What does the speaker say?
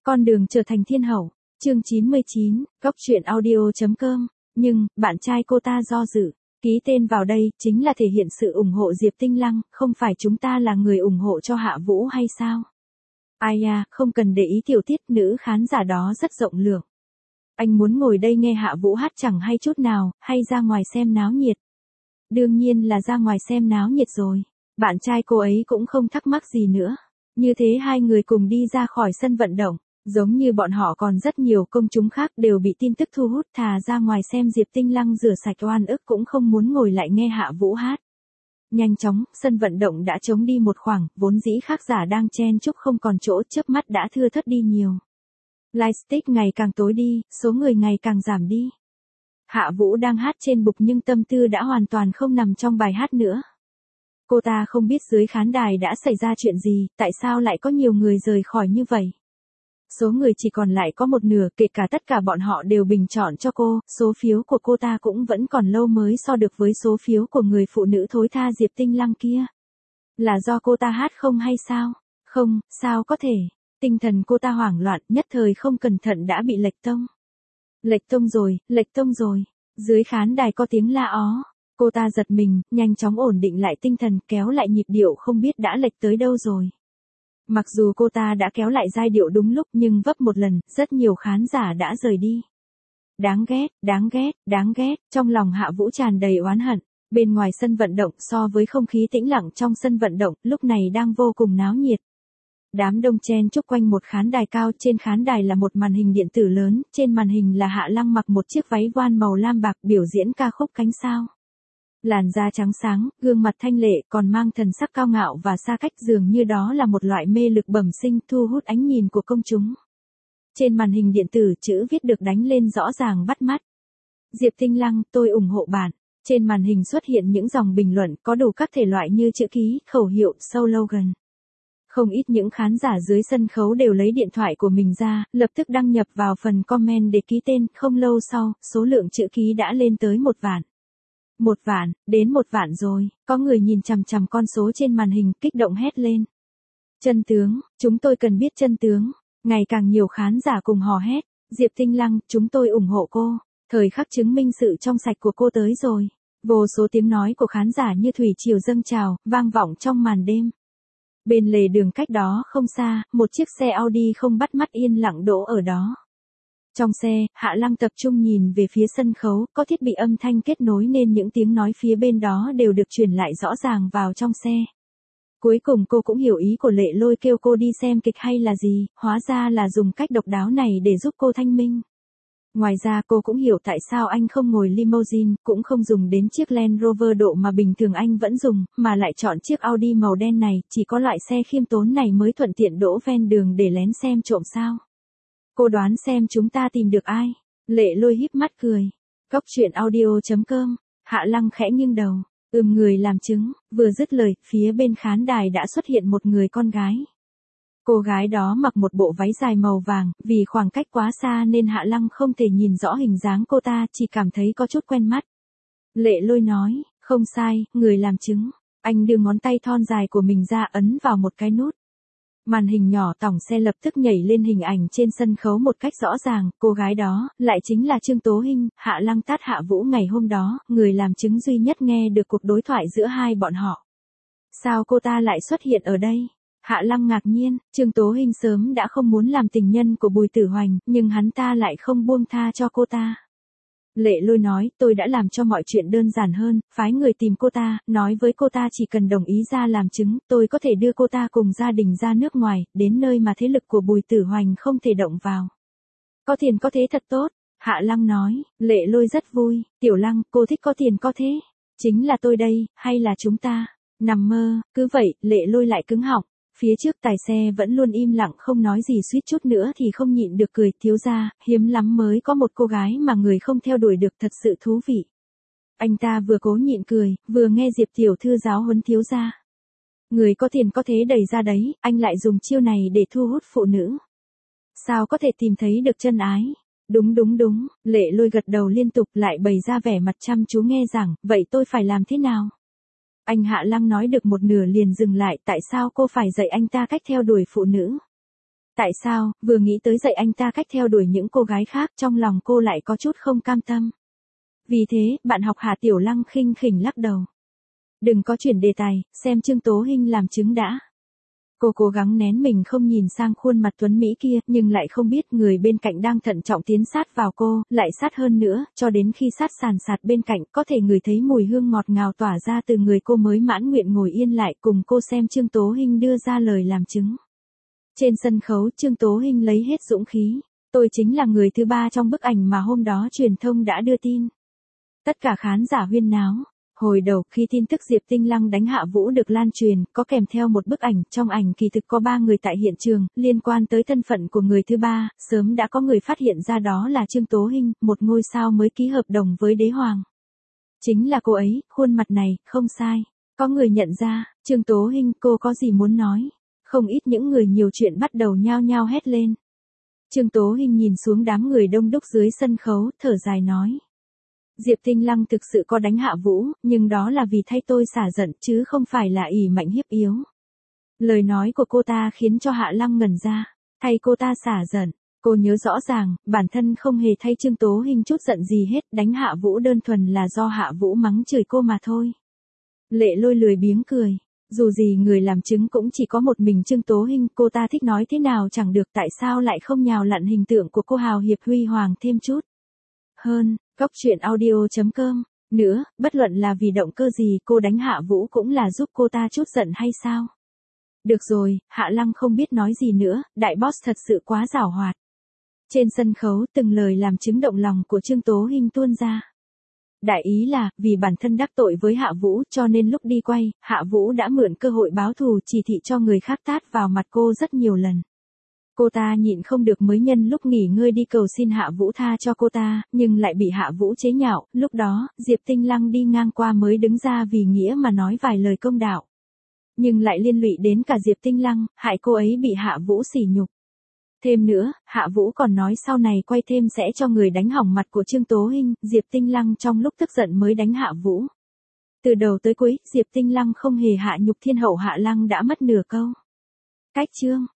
Con đường trở thành thiên hậu, chương 99, góc truyện audio.com. Nhưng, bạn trai cô ta do dự, ký tên vào đây chính là thể hiện sự ủng hộ Diệp Tinh Lăng, không phải chúng ta là người ủng hộ cho Hạ Vũ hay sao? Ai à, không cần để ý tiểu tiết, nữ khán giả đó rất rộng lượng. Anh muốn ngồi đây nghe Hạ Vũ hát chẳng hay chút nào, hay ra ngoài xem náo nhiệt? Đương nhiên là ra ngoài xem náo nhiệt rồi. Bạn trai cô ấy cũng không thắc mắc gì nữa. Như thế hai người cùng đi ra khỏi sân vận động. Giống như bọn họ còn rất nhiều công chúng khác đều bị tin tức thu hút, thà ra ngoài xem Diệp Tinh Lăng rửa sạch oan ức cũng không muốn ngồi lại nghe Hạ Vũ hát. Nhanh chóng, sân vận động đã trống đi một khoảng, vốn dĩ khán giả đang chen chúc không còn chỗ, chớp mắt đã thưa thớt đi nhiều. Lightstick ngày càng tối đi, số người ngày càng giảm đi. Hạ Vũ đang hát trên bục nhưng tâm tư đã hoàn toàn không nằm trong bài hát nữa. Cô ta không biết dưới khán đài đã xảy ra chuyện gì, tại sao lại có nhiều người rời khỏi như vậy. Số người chỉ còn lại có một nửa, kể cả tất cả bọn họ đều bình chọn cho cô, số phiếu của cô ta cũng vẫn còn lâu mới so được với số phiếu của người phụ nữ thối tha Diệp Tinh Lăng kia. Là do cô ta hát không hay sao? Không, sao có thể. Tinh thần cô ta hoảng loạn, nhất thời không cẩn thận đã bị lệch tông. Lệch tông rồi, lệch tông rồi. Dưới khán đài có tiếng la ó. Cô ta giật mình, nhanh chóng ổn định lại tinh thần, kéo lại nhịp điệu không biết đã lệch tới đâu rồi. Mặc dù cô ta đã kéo lại giai điệu đúng lúc nhưng vấp một lần, rất nhiều khán giả đã rời đi. Đáng ghét, đáng ghét, đáng ghét, trong lòng Hạ Vũ tràn đầy oán hận. Bên ngoài sân vận động so với không khí tĩnh lặng trong sân vận động, lúc này đang vô cùng náo nhiệt. Đám đông chen chúc quanh một khán đài cao, trên khán đài là một màn hình điện tử lớn, trên màn hình là Hạ Lăng mặc một chiếc váy voan màu lam bạc biểu diễn ca khúc Cánh Sao. Làn da trắng sáng, gương mặt thanh lệ, còn mang thần sắc cao ngạo và xa cách, dường như đó là một loại mê lực bẩm sinh thu hút ánh nhìn của công chúng. Trên màn hình điện tử chữ viết được đánh lên rõ ràng bắt mắt. Diệp Tinh Lăng, tôi ủng hộ bạn. Trên màn hình xuất hiện những dòng bình luận có đủ các thể loại như chữ ký, khẩu hiệu, slogan. Không ít những khán giả dưới sân khấu đều lấy điện thoại của mình ra, lập tức đăng nhập vào phần comment để ký tên, không lâu sau, số lượng chữ ký đã lên tới 1 vạn. 1 vạn, đến 1 vạn rồi, có người nhìn chằm chằm con số trên màn hình, kích động hét lên. Chân tướng, chúng tôi cần biết chân tướng. Ngày càng nhiều khán giả cùng hò hét, Diệp Tinh Lăng, chúng tôi ủng hộ cô. Thời khắc chứng minh sự trong sạch của cô tới rồi. Vô số tiếng nói của khán giả như thủy triều dâng trào, vang vọng trong màn đêm. Bên lề đường cách đó không xa, một chiếc xe Audi không bắt mắt yên lặng đỗ ở đó. Trong xe, Hạ Lăng tập trung nhìn về phía sân khấu, có thiết bị âm thanh kết nối nên những tiếng nói phía bên đó đều được truyền lại rõ ràng vào trong xe. Cuối cùng cô cũng hiểu ý của Lệ Lôi kêu cô đi xem kịch hay là gì, hóa ra là dùng cách độc đáo này để giúp cô thanh minh. Ngoài ra cô cũng hiểu tại sao anh không ngồi limousine, cũng không dùng đến chiếc Land Rover độ mà bình thường anh vẫn dùng, mà lại chọn chiếc Audi màu đen này, chỉ có loại xe khiêm tốn này mới thuận tiện đỗ ven đường để lén xem trộm sao. Cô đoán xem chúng ta tìm được ai? Lệ Lôi híp mắt cười. Góc truyện audio.com. Hạ Lăng khẽ nghiêng đầu. Người làm chứng. Vừa dứt lời, phía bên khán đài đã xuất hiện một người con gái. Cô gái đó mặc một bộ váy dài màu vàng, vì khoảng cách quá xa nên Hạ Lăng không thể nhìn rõ hình dáng cô ta, chỉ cảm thấy có chút quen mắt. Lệ Lôi nói, không sai, người làm chứng. Anh đưa ngón tay thon dài của mình ra ấn vào một cái nút. Màn hình nhỏ tổng xe lập tức nhảy lên hình ảnh trên sân khấu một cách rõ ràng, cô gái đó, lại chính là Trương Tố Hinh, Hạ Lăng tát Hạ Vũ ngày hôm đó, người làm chứng duy nhất nghe được cuộc đối thoại giữa hai bọn họ. Sao cô ta lại xuất hiện ở đây? Hạ Lăng ngạc nhiên, Trương Tố Hinh sớm đã không muốn làm tình nhân của Bùi Tử Hoành, nhưng hắn ta lại không buông tha cho cô ta. Lệ Lôi nói, tôi đã làm cho mọi chuyện đơn giản hơn, phái người tìm cô ta, nói với cô ta chỉ cần đồng ý ra làm chứng, tôi có thể đưa cô ta cùng gia đình ra nước ngoài, đến nơi mà thế lực của Bùi Tử Hoành không thể động vào. Có tiền có thế thật tốt, Hạ Lăng nói, Lệ Lôi rất vui, Tiểu Lăng, cô thích có tiền có thế. Chính là tôi đây, hay là chúng ta? Nằm mơ, cứ vậy, Lệ Lôi lại cứng họng. Phía trước tài xe vẫn luôn im lặng không nói gì, suýt chút nữa thì không nhịn được cười, thiếu gia, hiếm lắm mới có một cô gái mà người không theo đuổi được, thật sự thú vị. Anh ta vừa cố nhịn cười, vừa nghe Diệp tiểu thư giáo huấn thiếu gia. Người có tiền có thế đẩy ra đấy, anh lại dùng chiêu này để thu hút phụ nữ. Sao có thể tìm thấy được chân ái? Đúng đúng đúng, Lệ Lôi gật đầu liên tục lại bày ra vẻ mặt chăm chú nghe rằng, vậy tôi phải làm thế nào? Anh Hạ Lăng nói được một nửa liền dừng lại, tại sao cô phải dạy anh ta cách theo đuổi phụ nữ? Tại sao, vừa nghĩ tới dạy anh ta cách theo đuổi những cô gái khác, trong lòng cô lại có chút không cam tâm. Vì thế, bạn học Hạ Tiểu Lăng khinh khỉnh lắc đầu. Đừng có chuyển đề tài, xem Trương Tố Hinh làm chứng đã. Cô cố gắng nén mình không nhìn sang khuôn mặt tuấn Mỹ kia, nhưng lại không biết người bên cạnh đang thận trọng tiến sát vào cô, lại sát hơn nữa, cho đến khi sát sàn sạt bên cạnh, có thể ngửi thấy mùi hương ngọt ngào tỏa ra từ người cô mới mãn nguyện ngồi yên lại cùng cô xem Trương Tố Hinh đưa ra lời làm chứng. Trên sân khấu, Trương Tố Hinh lấy hết dũng khí. Tôi chính là người thứ ba trong bức ảnh mà hôm đó truyền thông đã đưa tin. Tất cả khán giả huyên náo. Hồi đầu, khi tin tức Diệp Tinh Lăng đánh Hạ Vũ được lan truyền, có kèm theo một bức ảnh, trong ảnh kỳ thực có 3 người tại hiện trường, liên quan tới thân phận của người thứ ba, sớm đã có người phát hiện ra đó là Trương Tố Hinh, một ngôi sao mới ký hợp đồng với Đế Hoàng. Chính là cô ấy, khuôn mặt này, không sai. Có người nhận ra, Trương Tố Hinh, cô có gì muốn nói? Không ít những người nhiều chuyện bắt đầu nhao nhao hét lên. Trương Tố Hinh nhìn xuống đám người đông đúc dưới sân khấu, thở dài nói. Diệp Tinh Lăng thực sự có đánh Hạ Vũ, nhưng đó là vì thay tôi xả giận chứ không phải là ỷ mạnh hiếp yếu. Lời nói của cô ta khiến cho Hạ Lăng ngẩn ra, thay cô ta xả giận. Cô nhớ rõ ràng, bản thân không hề thay Trương Tố Hinh chút giận gì hết, đánh Hạ Vũ đơn thuần là do Hạ Vũ mắng chửi cô mà thôi. Lệ Lôi lười biếng cười. Dù gì người làm chứng cũng chỉ có một mình Trương Tố Hinh, cô ta thích nói thế nào chẳng được, tại sao lại không nhào lặn hình tượng của cô hào hiệp huy hoàng thêm chút. Hơn, góc truyện audio.com. Nữa, bất luận là vì động cơ gì cô đánh Hạ Vũ cũng là giúp cô ta chút giận hay sao? Được rồi, Hạ Lăng không biết nói gì nữa, đại boss thật sự quá giảo hoạt. Trên sân khấu từng lời làm chứng động lòng của Trương Tố Hinh tuôn ra. Đại ý là, vì bản thân đắc tội với Hạ Vũ cho nên lúc đi quay, Hạ Vũ đã mượn cơ hội báo thù chỉ thị cho người khác tát vào mặt cô rất nhiều lần. Cô ta nhịn không được mới nhân lúc nghỉ ngơi đi cầu xin Hạ Vũ tha cho cô ta, nhưng lại bị Hạ Vũ chế nhạo, lúc đó, Diệp Tinh Lăng đi ngang qua mới đứng ra vì nghĩa mà nói vài lời công đạo. Nhưng lại liên lụy đến cả Diệp Tinh Lăng, hại cô ấy bị Hạ Vũ sỉ nhục. Thêm nữa, Hạ Vũ còn nói sau này quay thêm sẽ cho người đánh hỏng mặt của Trương Tố Hinh, Diệp Tinh Lăng trong lúc tức giận mới đánh Hạ Vũ. Từ đầu tới cuối, Diệp Tinh Lăng không hề hạ nhục thiên hậu Hạ Lăng đã mất nửa câu. Cách chương